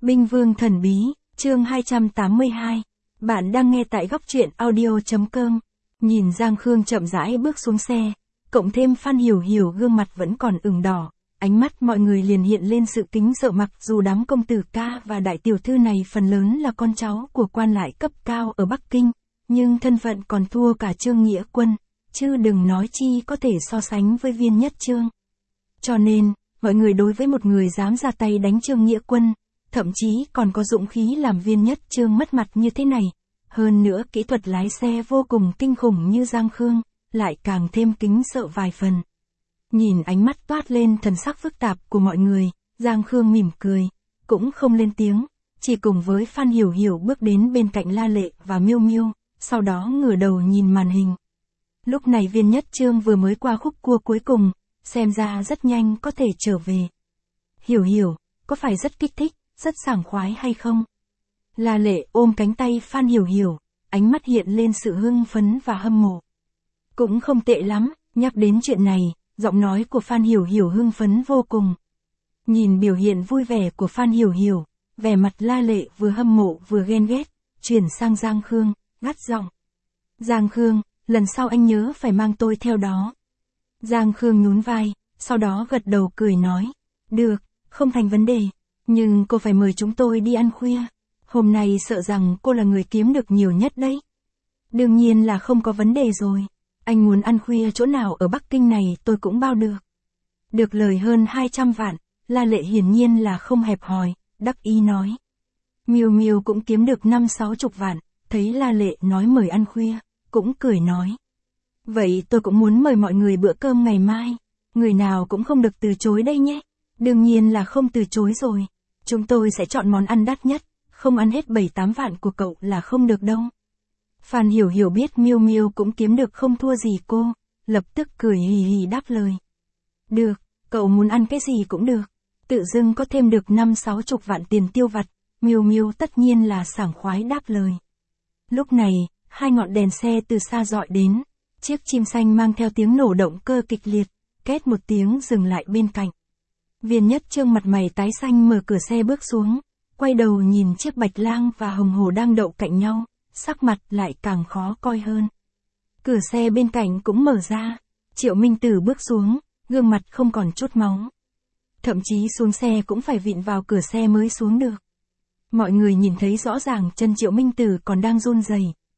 Binh Vương Thần Bí, chương 282. Bạn đang nghe tại góc truyện audio.com. Nhìn Giang Khương chậm rãi bước xuống xe, cộng thêm Phan Hiểu Hiểu gương mặt vẫn còn ửng đỏ, ánh mắt mọi người liền hiện lên sự kính sợ mặc dù đám công tử ca và đại tiểu thư này phần lớn là con cháu của quan lại cấp cao ở Bắc Kinh, nhưng thân phận còn thua cả Trương Nghĩa Quân, chứ đừng nói chi có thể so sánh với Viên Nhất Trương. Cho nên, mọi người đối với một người dám ra tay đánh Trương Nghĩa Quân, thậm chí còn có dũng khí làm Viên Nhất Trương mất mặt như thế này, hơn nữa kỹ thuật lái xe vô cùng kinh khủng như Giang Khương, lại càng thêm kính sợ vài phần. Nhìn ánh mắt toát lên thần sắc phức tạp của mọi người, Giang Khương mỉm cười, cũng không lên tiếng, chỉ cùng với Phan Hiểu Hiểu bước đến bên cạnh La Lệ và Miêu Miêu, sau đó ngửa đầu nhìn màn hình. Lúc này Viên Nhất Trương vừa mới qua khúc cua cuối cùng, xem ra rất nhanh có thể trở về. Hiểu Hiểu, có phải rất kích thích, rất sảng khoái hay không? La Lệ ôm cánh tay Phan Hiểu Hiểu, ánh mắt hiện lên sự hưng phấn và hâm mộ. Cũng không tệ lắm, nhắc đến chuyện này, giọng nói của Phan Hiểu Hiểu hưng phấn vô cùng. Nhìn biểu hiện vui vẻ của Phan Hiểu Hiểu, vẻ mặt La Lệ vừa hâm mộ vừa ghen ghét, chuyển sang Giang Khương, gắt giọng. Giang Khương, lần sau anh nhớ phải mang tôi theo đó. Giang Khương nhún vai, sau đó gật đầu cười nói. Được, không thành vấn đề, nhưng cô phải mời chúng tôi đi ăn khuya. Hôm nay sợ rằng cô là người kiếm được nhiều nhất đấy. Đương nhiên là không có vấn đề rồi. Anh muốn ăn khuya chỗ nào ở Bắc Kinh này tôi cũng bao được. Được lời hơn 200 vạn, La Lệ hiển nhiên là không hẹp hòi, đắc ý nói. Miêu Miêu cũng kiếm được 50-60 vạn, thấy La Lệ nói mời ăn khuya, cũng cười nói. Vậy tôi cũng muốn mời mọi người bữa cơm ngày mai, người nào cũng không được từ chối đây nhé. Đương nhiên là không từ chối rồi, chúng tôi sẽ chọn món ăn đắt nhất, không ăn hết 7-8 vạn của cậu là không được đâu. Phan Hiểu Hiểu biết Miêu Miêu cũng kiếm được không thua gì cô, lập tức cười hì hì đáp lời. Được, cậu muốn ăn cái gì cũng được, tự dưng có thêm được 50-60 vạn tiền tiêu vặt, Miêu Miêu tất nhiên là sảng khoái đáp lời. Lúc này, hai ngọn đèn xe từ xa dọi đến, chiếc chim xanh mang theo tiếng nổ động cơ kịch liệt, két một tiếng dừng lại bên cạnh. Viên Nhất Trương mặt mày tái xanh mở cửa xe bước xuống, quay đầu nhìn chiếc Bạch Lang và Hồng Hổ đang đậu cạnh nhau, sắc mặt lại càng khó coi hơn. Cửa xe bên cạnh cũng mở ra, Triệu Minh Tử bước xuống, gương mặt không còn chút máu. Thậm chí xuống xe cũng phải vịn vào cửa xe mới xuống được. Mọi người nhìn thấy rõ ràng chân Triệu Minh Tử còn đang run rẩy.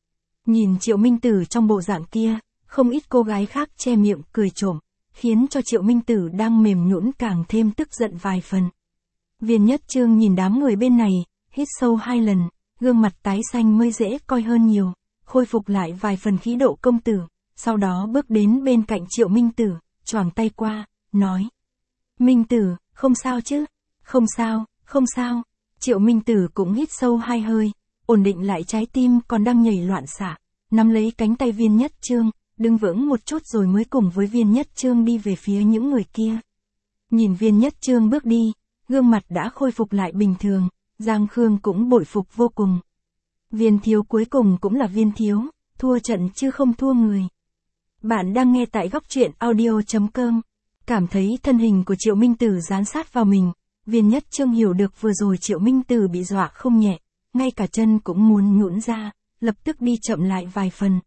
Nhìn Triệu Minh Tử trong bộ dạng kia, không ít cô gái khác che miệng cười trộm, khiến cho Triệu Minh Tử đang mềm nhũn càng thêm tức giận vài phần. Viên Nhất Trương nhìn đám người bên này, hít sâu 2 lần, gương mặt tái xanh mới dễ coi hơn nhiều, khôi phục lại vài phần khí độ công tử, sau đó bước đến bên cạnh Triệu Minh Tử, choàng tay qua, nói. Minh Tử, không sao chứ? Không sao, không sao. Triệu Minh Tử cũng hít sâu 2 hơi, ổn định lại trái tim còn đang nhảy loạn xạ, nắm lấy cánh tay Viên Nhất Trương, đứng vững một chút rồi mới cùng với Viên Nhất Trương đi về phía những người kia. Nhìn Viên Nhất Trương bước đi, gương mặt đã khôi phục lại bình thường, Giang Khương cũng bội phục vô cùng. Viên thiếu cuối cùng cũng là Viên thiếu, thua trận chứ không thua người. Bạn đang nghe tại góc truyện audio.com. Cảm thấy thân hình của Triệu Minh Tử dán sát vào mình, Viên Nhất Trương hiểu được vừa rồi Triệu Minh Tử bị dọa không nhẹ, ngay cả chân cũng muốn nhũn ra, lập tức đi chậm lại vài phần.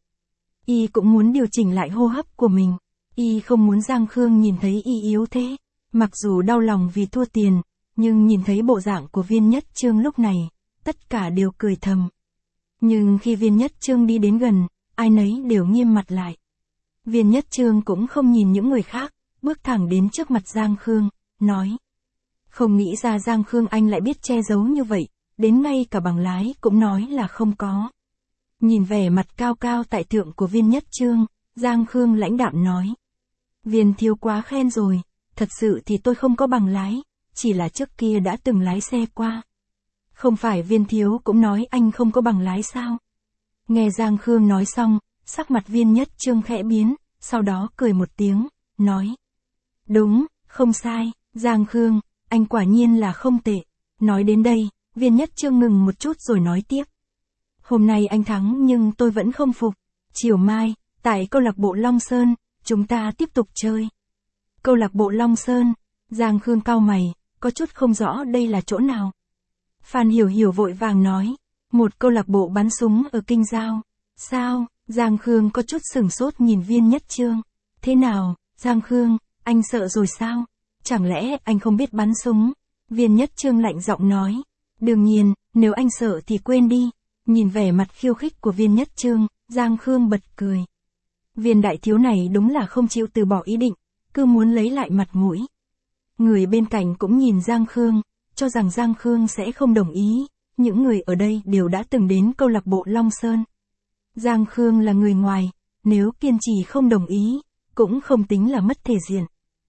Y cũng muốn điều chỉnh lại hô hấp của mình, Y không muốn Giang Khương nhìn thấy Y yếu thế, mặc dù đau lòng vì thua tiền, nhưng nhìn thấy bộ dạng của Viên Nhất Trương lúc này, tất cả đều cười thầm. Nhưng khi Viên Nhất Trương đi đến gần, ai nấy đều nghiêm mặt lại. Viên Nhất Trương cũng không nhìn những người khác, bước thẳng đến trước mặt Giang Khương, nói. Không nghĩ ra Giang Khương anh lại biết che giấu như vậy, đến ngay cả bằng lái cũng nói là không có. Nhìn vẻ mặt cao cao tại thượng của Viên Nhất Trương, Giang Khương lãnh đạm nói. Viên thiếu quá khen rồi, thật sự thì tôi không có bằng lái, chỉ là trước kia đã từng lái xe qua. Không phải Viên thiếu cũng nói anh không có bằng lái sao? Nghe Giang Khương nói xong, sắc mặt Viên Nhất Trương khẽ biến, sau đó cười một tiếng, nói. Đúng, không sai, Giang Khương, anh quả nhiên là không tệ. Nói đến đây, Viên Nhất Trương ngừng một chút rồi nói tiếp. Hôm nay anh thắng nhưng tôi vẫn không phục. Chiều mai, tại câu lạc bộ Long Sơn, chúng ta tiếp tục chơi. Câu lạc bộ Long Sơn, Giang Khương cau mày, có chút không rõ đây là chỗ nào. Phan Hiểu Hiểu vội vàng nói. Một câu lạc bộ bắn súng ở Kinh Giao. Sao? Giang Khương có chút sửng sốt nhìn Viên Nhất Chương. Thế nào, Giang Khương, anh sợ rồi sao? Chẳng lẽ anh không biết bắn súng? Viên Nhất Chương lạnh giọng nói. Đương nhiên, nếu anh sợ thì quên đi. Nhìn vẻ mặt khiêu khích của Viên Nhất Chương, Giang Khương bật cười. Viên đại thiếu này đúng là không chịu từ bỏ ý định, cứ muốn lấy lại mặt mũi. Người bên cạnh cũng nhìn Giang Khương, cho rằng Giang Khương sẽ không đồng ý. Những người ở đây đều đã từng đến câu lạc bộ Long Sơn. Giang Khương là người ngoài, nếu kiên trì không đồng ý, cũng không tính là mất thể diện.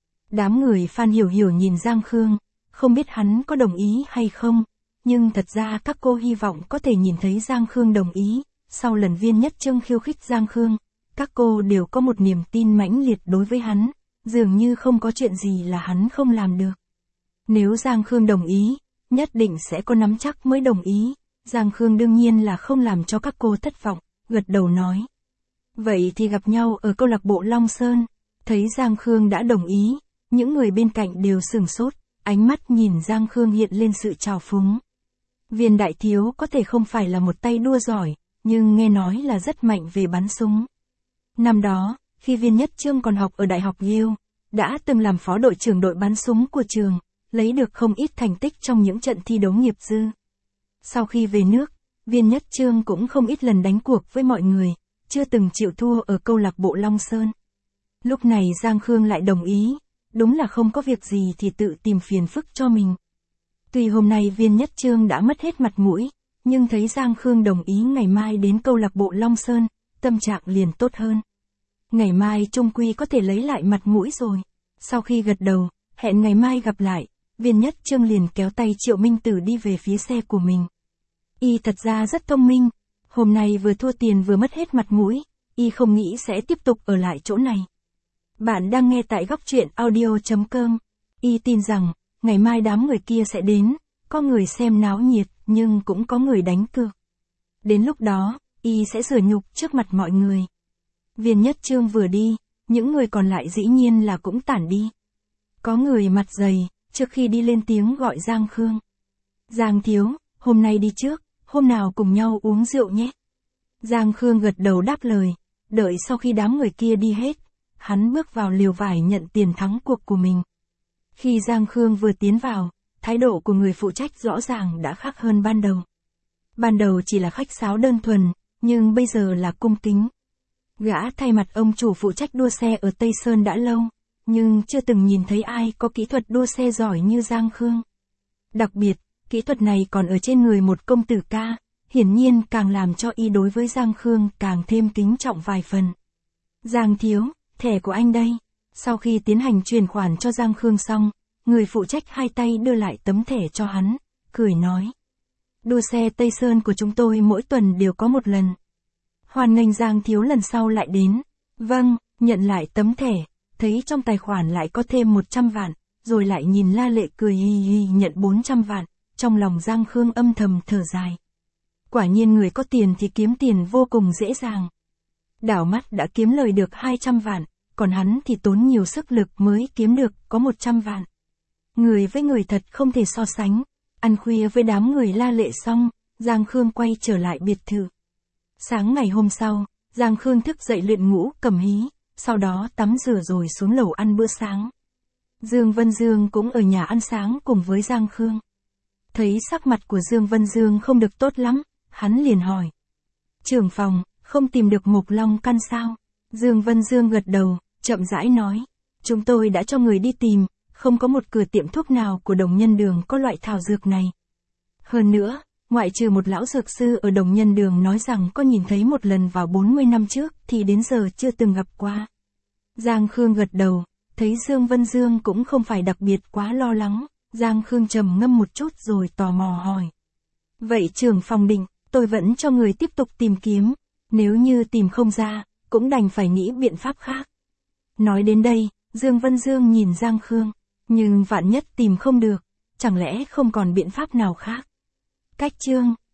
Đám người Phan Hiểu Hiểu nhìn Giang Khương, không biết hắn có đồng ý hay không, nhưng thật ra các cô hy vọng có thể nhìn thấy Giang Khương đồng ý. Sau lần Viên Nhất Chương khiêu khích Giang Khương, các cô đều có một niềm tin mãnh liệt đối với hắn, dường như không có chuyện gì là hắn không làm được. Nếu Giang Khương đồng ý, nhất định sẽ có nắm chắc mới đồng ý. Giang Khương đương nhiên là không làm cho các cô thất vọng, gật đầu nói. Vậy thì gặp nhau ở câu lạc bộ Long Sơn. Thấy Giang Khương đã đồng ý, những người bên cạnh đều sửng sốt, ánh mắt nhìn Giang Khương hiện lên sự trào phúng. Viên đại thiếu có thể không phải là một tay đua giỏi, nhưng nghe nói là rất mạnh về bắn súng. Năm đó, khi Viên Nhất Chương còn học ở Đại học Yale, đã từng làm phó đội trưởng đội bắn súng của trường, lấy được không ít thành tích trong những trận thi đấu nghiệp dư. Sau khi về nước, Viên Nhất Chương cũng không ít lần đánh cuộc với mọi người, chưa từng chịu thua ở câu lạc bộ Long Sơn. Lúc này Giang Khương lại đồng ý, đúng là không có việc gì thì tự tìm phiền phức cho mình. Tuy hôm nay Viên Nhất Chương đã mất hết mặt mũi, nhưng thấy Giang Khương đồng ý ngày mai đến câu lạc bộ Long Sơn, tâm trạng liền tốt hơn. Ngày mai chung quy có thể lấy lại mặt mũi rồi. Sau khi gật đầu, hẹn ngày mai gặp lại, Viên Nhất Chương liền kéo tay Triệu Minh Tử đi về phía xe của mình. Y thật ra rất thông minh, hôm nay vừa thua tiền vừa mất hết mặt mũi, Y không nghĩ sẽ tiếp tục ở lại chỗ này. Bạn đang nghe tại góc truyện audio.com. Y tin rằng, ngày mai đám người kia sẽ đến, có người xem náo nhiệt, nhưng cũng có người đánh cược. Đến lúc đó, Y sẽ rửa nhục trước mặt mọi người. Viên Nhất Chương vừa đi, những người còn lại dĩ nhiên là cũng tản đi. Có người mặt dày, trước khi đi lên tiếng gọi Giang Khương. Giang thiếu, hôm nay đi trước, hôm nào cùng nhau uống rượu nhé. Giang Khương gật đầu đáp lời, đợi sau khi đám người kia đi hết, hắn bước vào lều vải nhận tiền thắng cuộc của mình. Khi Giang Khương vừa tiến vào, thái độ của người phụ trách rõ ràng đã khác hơn ban đầu. Ban đầu chỉ là khách sáo đơn thuần, nhưng bây giờ là cung kính. Gã thay mặt ông chủ phụ trách đua xe ở Tây Sơn đã lâu, nhưng chưa từng nhìn thấy ai có kỹ thuật đua xe giỏi như Giang Khương. Đặc biệt, kỹ thuật này còn ở trên người một công tử ca, hiển nhiên càng làm cho Y đối với Giang Khương càng thêm kính trọng vài phần. Giang thiếu, thẻ của anh đây. Sau khi tiến hành chuyển khoản cho Giang Khương xong, người phụ trách hai tay đưa lại tấm thẻ cho hắn, cười nói. Đua xe Tây Sơn của chúng tôi mỗi tuần đều có một lần. Hoan nghênh Giang thiếu lần sau lại đến. Vâng, nhận lại tấm thẻ, thấy trong tài khoản lại có thêm 100 vạn, rồi lại nhìn La Lệ cười hi hi nhận 400 vạn, trong lòng Giang Khương âm thầm thở dài. Quả nhiên người có tiền thì kiếm tiền vô cùng dễ dàng. Đảo mắt đã kiếm lời được 200 vạn, còn hắn thì tốn nhiều sức lực mới kiếm được có 100 vạn. Người với người thật không thể so sánh. Ăn khuya với đám người La Lệ xong, Giang Khương quay trở lại biệt thự. Sáng ngày hôm sau, Giang Khương thức dậy luyện ngũ cầm hí, sau đó tắm rửa rồi xuống lầu ăn bữa sáng. Dương Vân Dương cũng ở nhà ăn sáng cùng với Giang Khương. Thấy sắc mặt của Dương Vân Dương không được tốt lắm, hắn liền hỏi. Trưởng phòng, không tìm được Mộc Long căn sao? Dương Vân Dương gật đầu, chậm rãi nói. Chúng tôi đã cho người đi tìm, không có một cửa tiệm thuốc nào của Đồng Nhân Đường có loại thảo dược này. Hơn nữa, ngoại trừ một lão dược sư ở Đồng Nhân Đường nói rằng có nhìn thấy một lần vào 40 năm trước thì đến giờ chưa từng gặp qua. Giang Khương gật đầu, thấy Dương Vân Dương cũng không phải đặc biệt quá lo lắng, Giang Khương trầm ngâm một chút rồi tò mò hỏi. Vậy trưởng phòng định, tôi vẫn cho người tiếp tục tìm kiếm, nếu như tìm không ra, cũng đành phải nghĩ biện pháp khác. Nói đến đây, Dương Vân Dương nhìn Giang Khương, nhưng vạn nhất tìm không được, chẳng lẽ không còn biện pháp nào khác. Cách chương